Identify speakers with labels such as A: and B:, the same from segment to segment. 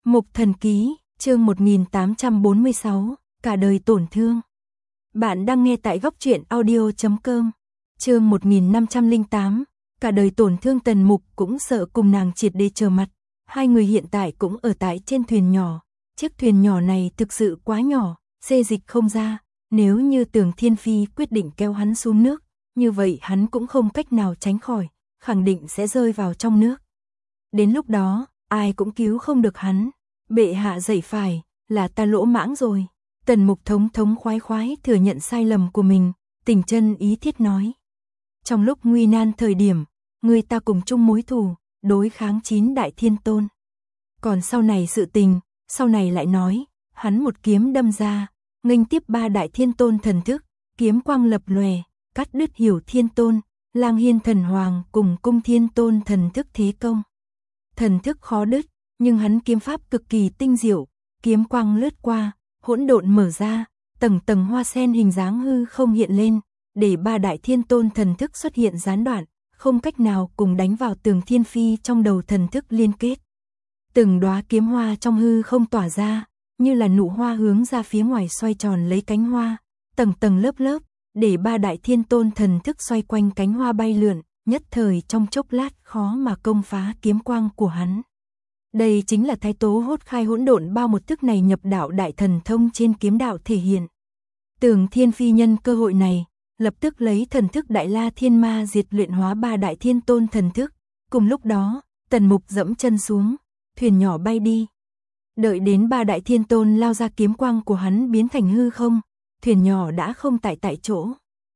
A: Mục Thần Ký, chương 1846, cả đời tổn thương. Bạn đang nghe tại góc truyện audio.com. Chương 1508, cả đời tổn thương. Tần Mục cũng sợ cùng nàng triệt để trở mặt. Hai người hiện tại cũng ở tại trên thuyền nhỏ. Chiếc thuyền nhỏ này thực sự quá nhỏ, xê dịch không ra. Nếu như Tưởng Thiên Phi quyết định kéo hắn xuống nước, như vậy hắn cũng không cách nào tránh khỏi, khẳng định sẽ rơi vào trong nước. Đến lúc đó, ai cũng cứu không được hắn. Bệ hạ dạy phải, là ta lỗ mãng rồi. Tần Mục thống thống khoái khoái thừa nhận sai lầm của mình, tình chân ý thiết nói. Trong lúc nguy nan thời điểm, người ta cùng chung mối thù, đối kháng 9 đại thiên tôn. Còn sau này sự tình, sau này lại nói, hắn một kiếm đâm ra, nghênh tiếp 3 đại thiên tôn thần thức, kiếm quang lập lòe, cắt đứt Hiểu Thiên Tôn, Lang Hiên Thần Hoàng cùng Cung Thiên Tôn thần thức thế công. Thần thức khó đứt, nhưng hắn kiếm pháp cực kỳ tinh diệu, kiếm quang lướt qua, hỗn độn mở ra, tầng tầng hoa sen hình dáng hư không hiện lên, để 3 đại thiên tôn thần thức xuất hiện gián đoạn, không cách nào cùng đánh vào Tưởng Thiên Phi trong đầu thần thức liên kết. Từng đóa kiếm hoa trong hư không tỏa ra, như là nụ hoa hướng ra phía ngoài xoay tròn lấy cánh hoa, tầng tầng lớp lớp, để 3 đại thiên tôn thần thức xoay quanh cánh hoa bay lượn, nhất thời trong chốc lát khó mà công phá kiếm quang của hắn. Đây chính là Thái Tố Hốt Khai Hỗn Độn Bao một thức này nhập đạo đại thần thông trên kiếm đạo thể hiện. Tưởng Thiên Phi nhân cơ hội này, lập tức lấy thần thức Đại La Thiên Ma diệt luyện hóa 3 đại thiên tôn thần thức. Cùng lúc đó, Tần Mục dẫm chân xuống, thuyền nhỏ bay đi. Đợi đến 3 đại thiên tôn lao ra, kiếm quang của hắn biến thành hư không, thuyền nhỏ đã không tại chỗ.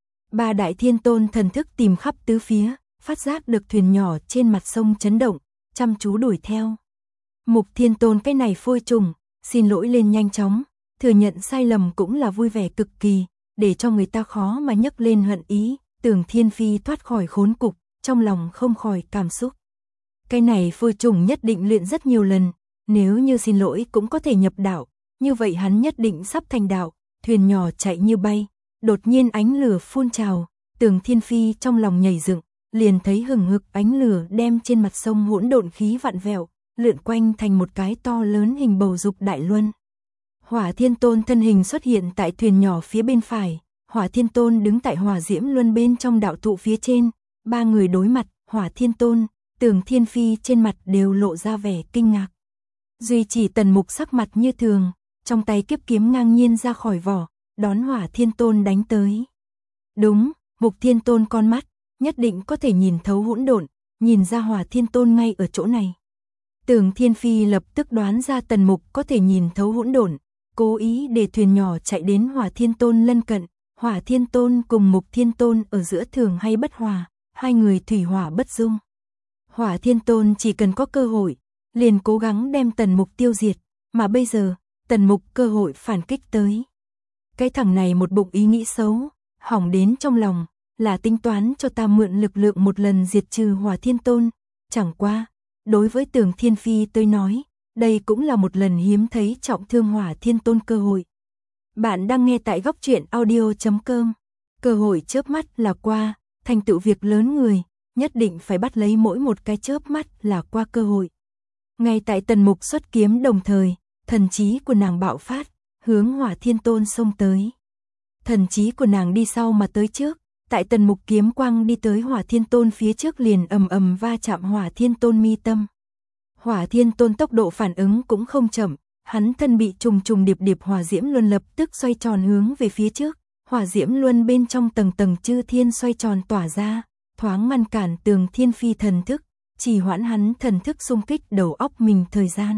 A: 3 đại thiên tôn thần thức tìm khắp tứ phía, phát giác được thuyền nhỏ trên mặt sông chấn động, chăm chú đuổi theo. Mục Thiên Tôn cái này phôi trùng, xin lỗi lên nhanh chóng, thừa nhận sai lầm cũng là vui vẻ cực kỳ, để cho người ta khó mà nhấc lên hận ý. Tưởng Thiên Phi thoát khỏi khốn cục, trong lòng không khỏi cảm xúc. Cái này phôi trùng nhất định luyện rất nhiều lần, nếu như xin lỗi cũng có thể nhập đạo, như vậy hắn nhất định sắp thành đạo. Thuyền nhỏ chạy như bay, đột nhiên ánh lửa phun trào, Tưởng Thiên Phi trong lòng nhảy dựng, liền thấy hừng hực ánh lửa đem trên mặt sông hỗn độn khí vặn vẹo, lượn quanh thành một cái to lớn hình bầu dục đại luân. Hỏa Thiên Tôn thân hình xuất hiện tại thuyền nhỏ phía bên phải, Hỏa Thiên Tôn đứng tại hỏa diễm luân bên trong đạo tụ phía trên, 3 người đối mặt, Hỏa Thiên Tôn, Tưởng Thiên Phi trên mặt đều lộ ra vẻ kinh ngạc. Duy chỉ Tần Mục sắc mặt như thường, trong tay kiếp kiếm ngang nhiên ra khỏi vỏ, đón Hỏa Thiên Tôn đánh tới. Đúng, Mục Thiên Tôn con mắt, nhất định có thể nhìn thấu hỗn độn, nhìn ra Hỏa Thiên Tôn ngay ở chỗ này. Tưởng Thiên Phi lập tức đoán ra Tần Mục có thể nhìn thấu hỗn độn, cố ý để thuyền nhỏ chạy đến Hỏa Thiên Tôn lân cận. Hỏa Thiên Tôn cùng Mục Thiên Tôn ở giữa thường hay bất hòa, hai người thủy hỏa bất dung. Hỏa Thiên Tôn chỉ cần có cơ hội, liền cố gắng đem Tần Mục tiêu diệt, mà bây giờ, Tần Mục cơ hội phản kích tới. Cái thằng này một bụng ý nghĩ xấu, hỏng đến trong lòng, là tính toán cho ta mượn lực lượng một lần diệt trừ Hỏa Thiên Tôn. Chẳng qua, đối với Tưởng Thiên Phi tôi nói, đây cũng là một lần hiếm thấy trọng thương Hỏa Thiên Tôn cơ hội. Bạn đang nghe tại góc truyện audio.com. Cơ hội chớp mắt là qua, thành tựu việc lớn người, nhất định phải bắt lấy mỗi một cái chớp mắt là qua cơ hội. Ngay tại Tần Mục xuất kiếm đồng thời, thần trí của nàng bạo phát, hướng Hỏa Thiên Tôn xông tới. Thần trí của nàng đi sau mà tới trước, tại Tần Mục kiếm quang đi tới Hỏa Thiên Tôn phía trước liền ầm ầm va chạm Hỏa Thiên Tôn mi tâm. Hỏa Thiên Tôn tốc độ phản ứng cũng không chậm, hắn thân bị trùng trùng điệp điệp hỏa diễm luân lập tức xoay tròn hướng về phía trước, hỏa diễm luân bên trong tầng tầng chư thiên xoay tròn tỏa ra, thoáng ngăn cản Tưởng Thiên Phi thần thức, chỉ hoãn hắn thần thức xung kích đầu óc mình thời gian.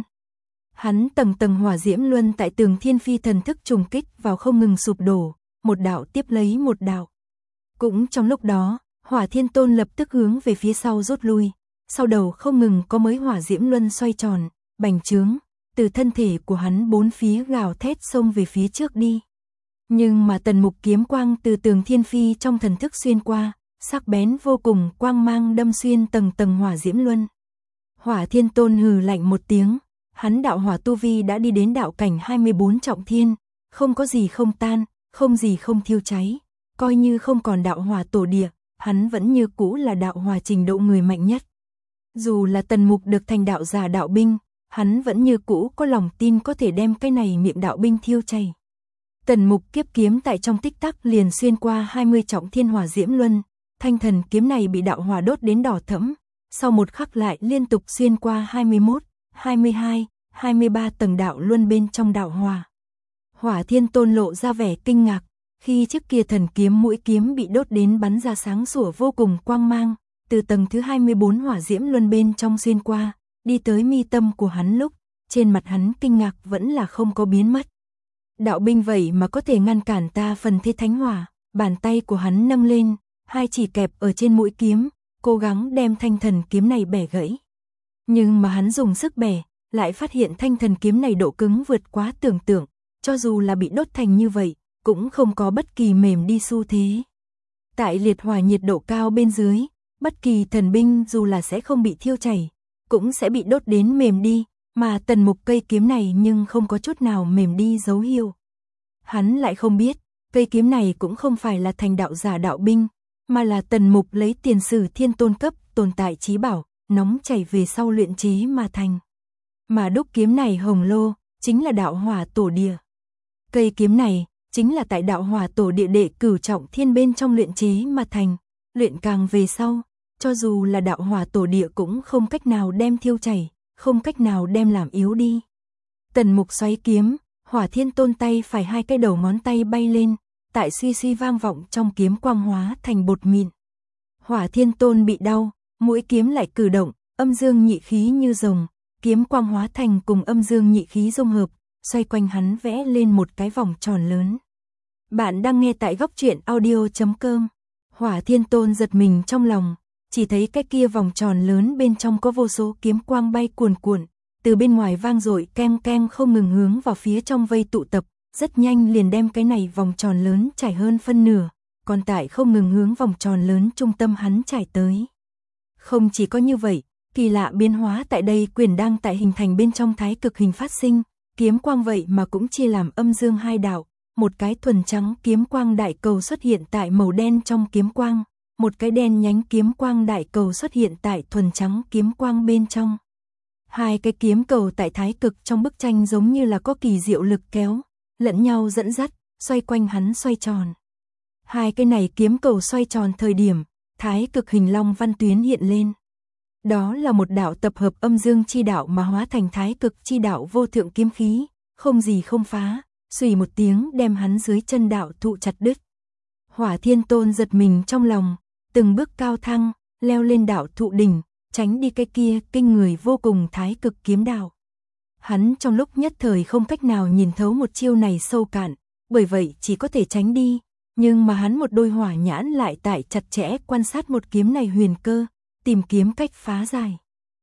A: Hắn tầng tầng hỏa diễm luân tại Tưởng Thiên Phi thần thức trùng kích vào không ngừng sụp đổ, một đạo tiếp lấy một đạo. Cũng trong lúc đó, Hỏa Thiên Tôn lập tức hướng về phía sau rút lui, sau đầu không ngừng có mấy hỏa diễm luân xoay tròn, bành trướng, từ thân thể của hắn bốn phía gào thét xông về phía trước đi. Nhưng mà Tần Mục kiếm quang từ Tưởng Thiên Phi trong thần thức xuyên qua, sắc bén vô cùng, quang mang đâm xuyên tầng tầng hỏa diễm luân. Hỏa Thiên Tôn hừ lạnh một tiếng, hắn đạo hỏa tu vi đã đi đến đạo cảnh 24 trọng thiên, không có gì không tan, không gì không thiêu cháy, coi như không còn đạo hỏa tổ địa, hắn vẫn như cũ là đạo hỏa trình độ người mạnh nhất. Dù là Tần Mục được thành đạo giả đạo binh, hắn vẫn như cũ có lòng tin có thể đem cái này miệng đạo binh thiêu chảy. Tần Mục kiếp kiếm tại trong tích tắc liền xuyên qua 20 trọng thiên hỏa diễm luân, thanh thần kiếm này bị đạo hỏa đốt đến đỏ thẫm, sau một khắc lại liên tục xuyên qua 21, 22, 23 tầng đạo luân bên trong đạo hỏa. Hỏa Thiên Tôn lộ ra vẻ kinh ngạc, khi chiếc kia thần kiếm mũi kiếm bị đốt đến bắn ra sáng sủa vô cùng quang mang, từ tầng thứ 24 hỏa diễm luân bên trong xuyên qua, đi tới mi tâm của hắn lúc, trên mặt hắn kinh ngạc vẫn là không có biến mất. Đạo binh vậy mà có thể ngăn cản ta phần thế thánh hỏa, bàn tay của hắn nâng lên, hai chỉ kẹp ở trên mũi kiếm, cố gắng đem thanh thần kiếm này bẻ gãy. Nhưng mà hắn dùng sức bẻ, lại phát hiện thanh thần kiếm này độ cứng vượt quá tưởng tượng, cho dù là bị đốt thành như vậy, cũng không có bất kỳ mềm đi xu thế. Tại liệt hỏa nhiệt độ cao bên dưới, bất kỳ thần binh dù là sẽ không bị thiêu chảy, cũng sẽ bị đốt đến mềm đi, mà Tần Mục cây kiếm này nhưng không có chút nào mềm đi dấu hiệu. Hắn lại không biết, cây kiếm này cũng không phải là thành đạo giả đạo binh, mà là Tần Mục lấy tiền sử thiên tôn cấp tồn tại chí bảo, nóng chảy về sau luyện chế mà thành. Mà đúc kiếm này hồng lô, chính là đạo hỏa tổ địa. Cây kiếm này, chính là tại đạo hỏa tổ địa đệ cửu trọng thiên bên trong luyện chế mà thành, luyện càng về sau, cho dù là đạo hỏa tổ địa cũng không cách nào đem thiêu chảy, không cách nào đem làm yếu đi. Tần Mục xoáy kiếm, Hỏa Thiên Tôn tay phải hai cái đầu ngón tay bay lên, tại suy suy vang vọng trong kiếm quang hóa thành bột mịn. Hỏa Thiên Tôn bị đau, mũi kiếm lại cử động, âm dương nhị khí như rồng, kiếm quang hóa thành cùng âm dương nhị khí dung hợp, xoay quanh hắn vẽ lên một cái vòng tròn lớn. Bạn đang nghe tại góc truyện audio.com. Hỏa Thiên Tôn giật mình trong lòng, chỉ thấy cái kia vòng tròn lớn bên trong có vô số kiếm quang bay cuồn cuộn, từ bên ngoài vang dội keng keng không ngừng hướng vào phía trong vây tụ tập, rất nhanh liền đem cái này vòng tròn lớn trải hơn phân nửa, còn tại không ngừng hướng vòng tròn lớn trung tâm hắn trải tới. Không chỉ có như vậy, kỳ lạ biến hóa tại đây quyền đang tại hình thành bên trong thái cực hình phát sinh, kiếm quang vậy mà cũng chia làm âm dương hai đạo, một cái thuần trắng kiếm quang đại cầu xuất hiện tại màu đen trong kiếm quang, một cái đen nhánh kiếm quang đại cầu xuất hiện tại thuần trắng kiếm quang bên trong. Hai cái kiếm cầu tại thái cực trong bức tranh giống như là có kỳ diệu lực kéo, lẫn nhau dẫn dắt, xoay quanh hắn xoay tròn. Hai cái này kiếm cầu xoay tròn thời điểm, thái cực hình long văn tuyến hiện lên. Đó là một đạo tập hợp âm dương chi đạo mà hóa thành thái cực chi đạo vô thượng kiếm khí, không gì không phá, xùy một tiếng đem hắn dưới chân đạo thụ chặt đứt. Hỏa Thiên Tôn giật mình trong lòng, từng bước cao thăng, leo lên đạo thụ đỉnh, tránh đi cái kia kinh người vô cùng thái cực kiếm đạo. Hắn trong lúc nhất thời không cách nào nhìn thấu một chiêu này sâu cạn, bởi vậy chỉ có thể tránh đi, nhưng mà hắn một đôi hỏa nhãn lại tại chặt chẽ quan sát một kiếm này huyền cơ, tìm kiếm cách phá giải.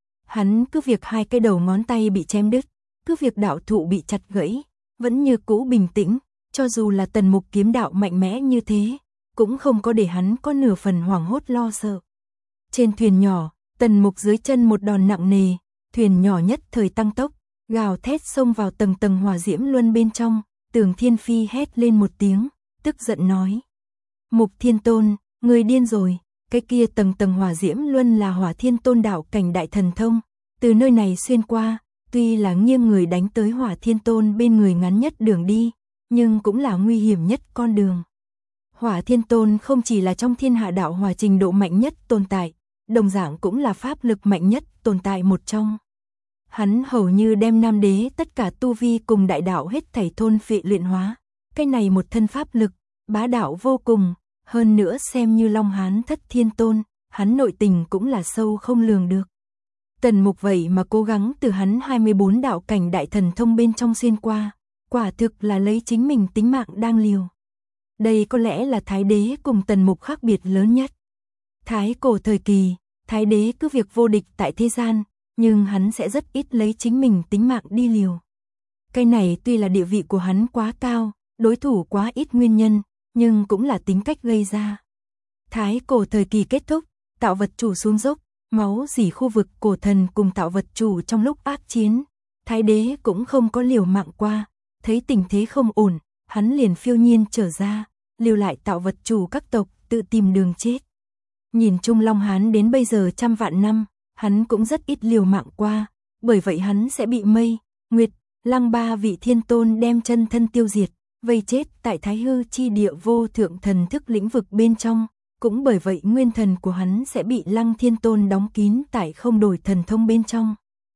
A: Hắn cứ việc hai cái đầu ngón tay bị chém đứt, cứ việc đạo thụ bị chặt gãy, vẫn như cũ bình tĩnh, cho dù là Tần Mục kiếm đạo mạnh mẽ như thế, cũng không có để hắn có nửa phần hoảng hốt lo sợ. Trên thuyền nhỏ, Tần Mục dưới chân một đòn nặng nề, thuyền nhỏ nhất thời tăng tốc, gào thét xông vào tầng tầng hỏa diễm luân bên trong, Tường Thiên Phi hét lên một tiếng, tức giận nói: Mục Thiên Tôn, người điên rồi, cái kia tầng tầng hỏa diễm luân là Hỏa Thiên Tôn đạo cảnh đại thần thông, từ nơi này xuyên qua, tuy là nghiêng người đánh tới Hỏa Thiên Tôn bên người ngắn nhất đường đi, nhưng cũng là nguy hiểm nhất con đường. Hỏa Thiên Tôn không chỉ là trong thiên hạ đạo hỏa trình độ mạnh nhất tồn tại, đồng dạng cũng là pháp lực mạnh nhất tồn tại một trong. Hắn hầu như đem Nam Đế tất cả tu vi cùng đại đạo hết thảy thôn phệ luyện hóa, cái này một thân pháp lực, bá đạo vô cùng, hơn nữa xem như Long Hán Thất Thiên Tôn, hắn nội tình cũng là sâu không lường được. Tần Mục vậy mà cố gắng từ hắn 24 đạo cảnh đại thần thông bên trong xuyên qua, quả thực là lấy chính mình tính mạng đang liều. Đây có lẽ là Thái Đế cùng Tần Mục khác biệt lớn nhất. Thái cổ thời kỳ, Thái Đế cứ việc vô địch tại thế gian, nhưng hắn sẽ rất ít lấy chính mình tính mạng đi liều. Cái này tuy là địa vị của hắn quá cao, đối thủ quá ít nguyên nhân, nhưng cũng là tính cách gây ra. Thái cổ thời kỳ kết thúc, tạo vật chủ xuống dốc, máu dỉ khu vực cổ thần cùng tạo vật chủ trong lúc ác chiến. Thái Đế cũng không có liều mạng qua, thấy tình thế không ổn, hắn liền phiêu nhiên trở ra, lưu lại tạo vật chủ các tộc tự tìm đường chết. Nhìn chung Long Hán đến bây giờ trăm vạn năm, hắn cũng rất ít liều mạng qua, bởi vậy hắn sẽ bị Mây, Nguyệt, Lăng ba vị thiên tôn đem chân thân tiêu diệt, vây chết tại Thái Hư chi địa vô thượng thần thức lĩnh vực bên trong, cũng bởi vậy nguyên thần của hắn sẽ bị Lăng Thiên Tôn đóng kín tại không đổi thần thông bên trong.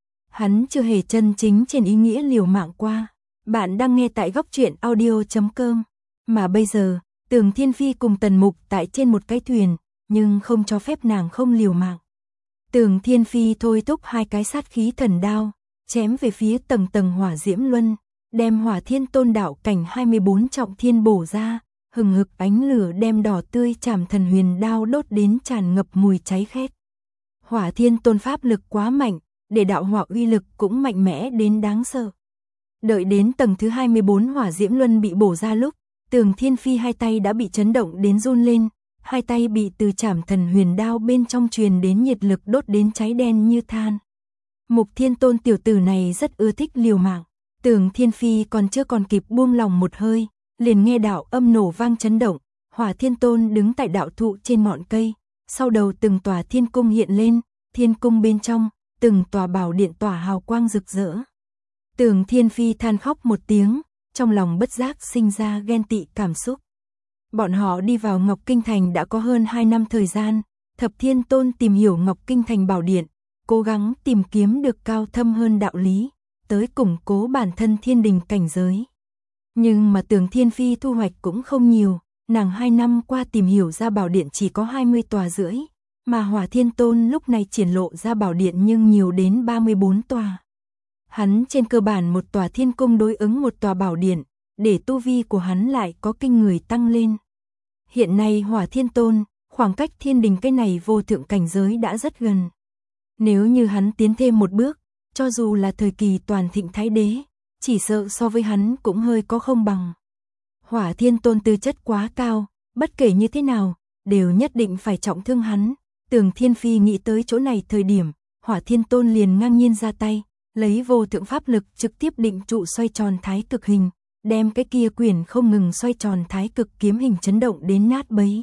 A: Hắn chưa hề chân chính trên ý nghĩa liều mạng qua. Bạn đang nghe tại góc truyện audio.com. Mà bây giờ, Tường Thiên Phi cùng Tần Mục tại trên một cái thuyền, nhưng không cho phép nàng không liều mạng. Tường Thiên Phi thôi thúc hai cái sát khí thần đao, chém về phía tầng tầng hỏa diễm luân, đem Hỏa Thiên Tôn đạo cảnh 24 trọng thiên bổ ra, hừng hực ánh lửa đem đỏ tươi Trảm Thần Huyền đao đốt đến tràn ngập mùi cháy khét. Hỏa Thiên Tôn pháp lực quá mạnh, để đạo hỏa uy lực cũng mạnh mẽ đến đáng sợ. Đợi đến tầng thứ 24 hỏa diễm luân bị bổ ra lúc, Tường Thiên Phi hai tay đã bị chấn động đến run lên, hai tay bị từ Trảm Thần Huyền đao bên trong truyền đến nhiệt lực đốt đến cháy đen như than. Mục Thiên Tôn tiểu tử này rất ưa thích liều mạng. Tường Thiên Phi còn chưa còn kịp buông lòng một hơi, liền nghe đạo âm nổ vang chấn động, Hỏa Thiên Tôn đứng tại đạo thụ trên ngọn cây, sau đầu từng tòa thiên cung hiện lên, thiên cung bên trong, từng tòa bảo điện tỏa hào quang rực rỡ. Tường Thiên Phi than khóc một tiếng, trong lòng bất giác sinh ra ghen tị cảm xúc. Bọn họ đi vào Ngọc Kinh Thành đã có hơn 2 năm thời gian, Thập Thiên Tôn tìm hiểu Ngọc Kinh Thành bảo điện, cố gắng tìm kiếm được cao thâm hơn đạo lý, tới củng cố bản thân thiên đình cảnh giới. Nhưng mà Tường Thiên Phi thu hoạch cũng không nhiều, nàng 2 năm qua tìm hiểu ra bảo điện chỉ có 20 tòa rưỡi, mà Hỏa Thiên Tôn lúc này triển lộ ra bảo điện nhưng nhiều đến 34 tòa. Hắn trên cơ bản một tòa thiên cung đối ứng một tòa bảo điện, để tu vi của hắn lại có kinh người tăng lên. Hiện nay Hỏa Thiên Tôn, khoảng cách thiên đình cái này vô thượng cảnh giới đã rất gần. Nếu như hắn tiến thêm một bước, cho dù là thời kỳ toàn thịnh thái đế, chỉ sợ so với hắn cũng hơi có không bằng. Hỏa Thiên Tôn tư chất quá cao, bất kể như thế nào, đều nhất định phải trọng thương hắn. Tường Thiên Phi nghĩ tới chỗ này thời điểm, Hỏa Thiên Tôn liền ngang nhiên ra tay, lấy vô thượng pháp lực trực tiếp định trụ xoay tròn thái cực hình, đem cái kia quyển không ngừng xoay tròn thái cực kiếm hình chấn động đến nát bấy.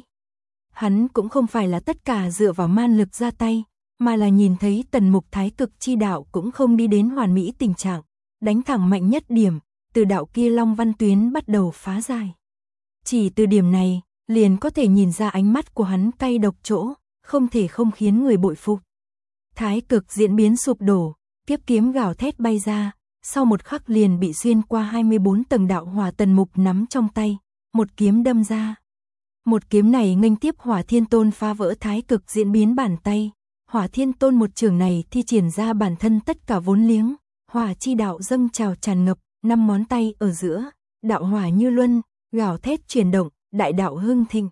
A: Hắn cũng không phải là tất cả dựa vào man lực ra tay, mà là nhìn thấy Tần Mục thái cực chi đạo cũng không đi đến hoàn mỹ tình trạng, đánh thẳng mạnh nhất điểm, từ đạo kia long văn tuyến bắt đầu phá giải. Chỉ từ điểm này, liền có thể nhìn ra ánh mắt của hắn cay độc chỗ, không thể không khiến người bội phục. Thái cực diễn biến sụp đổ, kiếp kiếm gào thét bay ra, sau một khắc liền bị xuyên qua 24 tầng đạo hỏa Tần Mục nắm trong tay, một kiếm đâm ra. Một kiếm này nghênh tiếp Hỏa Thiên Tôn phá vỡ thái cực diễn biến bàn tay. Hỏa Thiên Tôn một trường này thi triển ra bản thân tất cả vốn liếng, hỏa chi đạo dâng trào tràn ngập, 5 ngón tay ở giữa, đạo hỏa như luân, gào thét chuyển động, đại đạo hưng thịnh.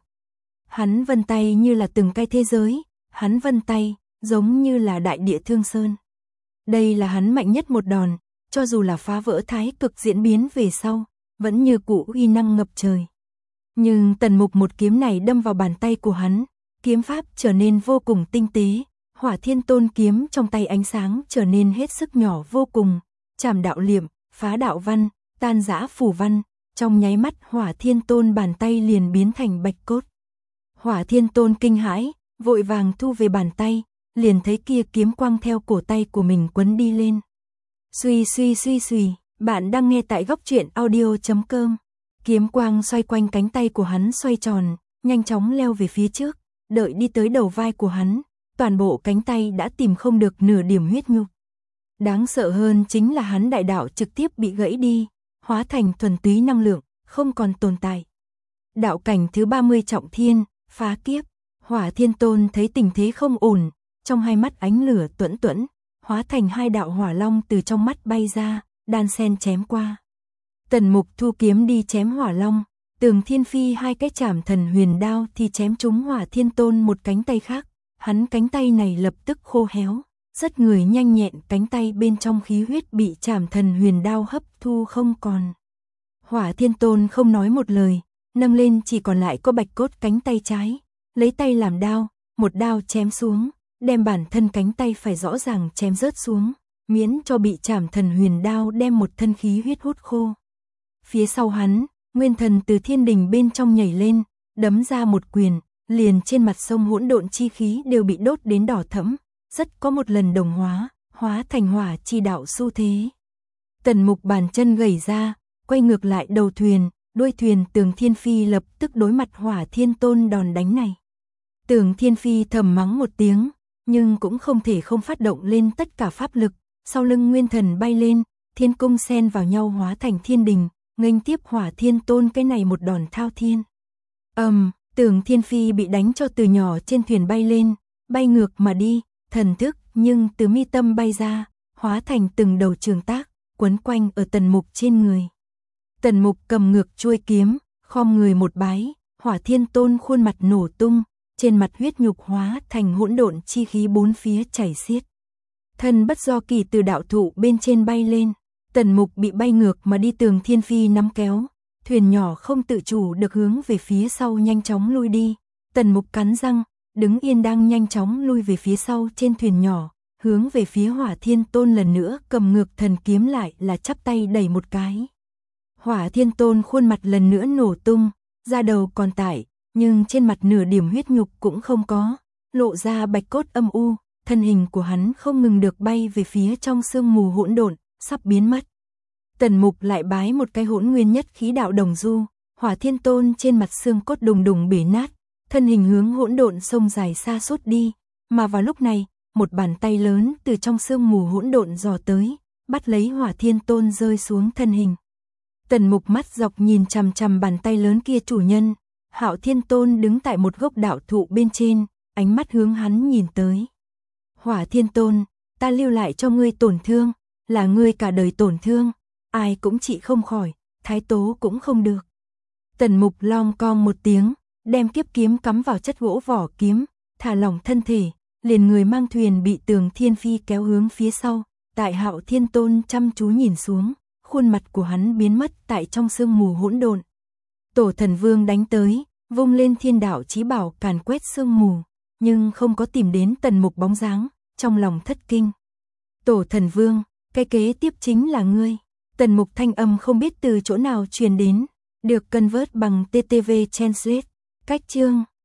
A: Hắn vân tay như là từng cái thế giới, hắn vân tay giống như là đại địa thương sơn. Đây là hắn mạnh nhất một đòn, cho dù là phá vỡ thái cực diễn biến về sau, vẫn như cũ uy năng ngập trời. Nhưng Tần Mục một kiếm này đâm vào bàn tay của hắn, kiếm pháp trở nên vô cùng tinh tế. Hỏa Thiên Tôn kiếm trong tay ánh sáng trở nên hết sức nhỏ vô cùng, chảm đạo liệm, phá đạo văn, tan rã phủ văn, trong nháy mắt Hỏa Thiên Tôn bàn tay liền biến thành bạch cốt. Hỏa Thiên Tôn kinh hãi, vội vàng thu về bàn tay, liền thấy kia kiếm quang theo cổ tay của mình quấn đi lên. Suy suy suy suy, bạn đang nghe tại góc truyện audio.com. Kiếm quang xoay quanh cánh tay của hắn xoay tròn, nhanh chóng leo về phía trước, đợi đi tới đầu vai của hắn. Toàn bộ cánh tay đã tìm không được nửa điểm huyết nhục. Đáng sợ hơn chính là hắn đại đạo trực tiếp bị gãy đi, hóa thành thuần túy năng lượng, không còn tồn tại. Đạo cảnh thứ 30 trọng thiên, phá kiếp. Hỏa Thiên Tôn thấy tình thế không ổn, trong hai mắt ánh lửa tuẫn tuẫn, hóa thành 2 đạo hỏa long từ trong mắt bay ra, đan sen chém qua. Tần Mục thu kiếm đi chém hỏa long, Tường Thiên Phi 2 cái Trảm Thần Huyền đao thì chém trúng Hỏa Thiên Tôn một cánh tay khác. Hắn cánh tay này lập tức khô héo, rất người nhanh nhẹn, cánh tay bên trong khí huyết bị Trảm Thần Huyền đao hấp thu không còn. Hỏa Thiên Tôn không nói một lời, nâng lên chỉ còn lại có bạch cốt cánh tay trái, lấy tay làm đao, một đao chém xuống, đem bản thân cánh tay phải rõ ràng chém rớt xuống, miễn cho bị Trảm Thần Huyền đao đem một thân khí huyết hút khô. Phía sau hắn, nguyên thần từ thiên đình bên trong nhảy lên, đấm ra một quyền. Liền trên mặt sông hỗn độn chi khí đều bị đốt đến đỏ thẫm, rất có một lần đồng hóa, hóa thành hỏa chi đạo xu thế. Tần Mục bàn chân gẩy ra, quay ngược lại đầu thuyền, đuôi thuyền Tường Thiên Phi lập tức đối mặt Hỏa Thiên Tôn đòn đánh này. Tường Thiên Phi thầm mắng một tiếng, nhưng cũng không thể không phát động lên tất cả pháp lực, sau lưng nguyên thần bay lên, thiên cung xen vào nhau hóa thành thiên đình, nghênh tiếp Hỏa Thiên Tôn cái này một đòn thao thiên. Tường Thiên Phi bị đánh cho từ nhỏ trên thuyền bay lên, bay ngược mà đi, thần thức nhưng từ mi tâm bay ra, hóa thành từng đầu trường tác, quấn quanh ở Tần Mục trên người. Tần Mục cầm ngược chuôi kiếm, khom người một bái, Hỏa Thiên Tôn khuôn mặt nổ tung, trên mặt huyết nhục hóa thành hỗn độn chi khí bốn phía chảy xiết. Thân bất do kỳ từ đạo thụ bên trên bay lên, Tần Mục bị bay ngược mà đi. Tường Thiên Phi nắm kéo, thuyền nhỏ không tự chủ được hướng về phía sau nhanh chóng lui đi. Tần Mục cắn răng, đứng yên đang nhanh chóng lui về phía sau trên thuyền nhỏ, hướng về phía Hỏa Thiên Tôn lần nữa cầm ngược thần kiếm lại là chắp tay đẩy một cái. Hỏa Thiên Tôn khuôn mặt lần nữa nổ tung, da đầu còn tải, nhưng trên mặt nửa điểm huyết nhục cũng không có, lộ ra bạch cốt âm u, thân hình của hắn không ngừng được bay về phía trong sương mù hỗn độn, sắp biến mất. Tần Mục lại bái một cái hỗn nguyên nhất khí đạo đồng du, Hỏa Thiên Tôn trên mặt xương cốt đùng đùng bể nát, thân hình hướng hỗn độn sông dài xa suốt đi, mà vào lúc này, một bàn tay lớn từ trong sương mù hỗn độn dò tới, bắt lấy Hỏa Thiên Tôn rơi xuống thân hình. Tần Mục mắt dọc nhìn chằm chằm bàn tay lớn kia chủ nhân, Hạo Thiên Tôn đứng tại một gốc đạo thụ bên trên, ánh mắt hướng hắn nhìn tới. Hỏa Thiên Tôn, ta lưu lại cho ngươi tổn thương, là ngươi cả đời tổn thương, ai cũng trị không khỏi, thái tố cũng không được. Tần Mục long cong một tiếng, đem kiếp kiếm cắm vào chất gỗ vỏ kiếm, thả lỏng thân thể, liền người mang thuyền bị Tường Thiên Phi kéo hướng phía sau, tại Hạo Thiên Tôn chăm chú nhìn xuống, khuôn mặt của hắn biến mất tại trong sương mù hỗn độn. Tổ Thần Vương đánh tới, vung lên thiên đạo chí bảo càn quét sương mù, nhưng không có tìm đến Tần Mục bóng dáng, trong lòng thất kinh. Tổ Thần Vương, cái kế tiếp chính là ngươi. Tần Mục thanh âm không biết từ chỗ nào truyền đến, được convert bằng TTV Translate. Cách chương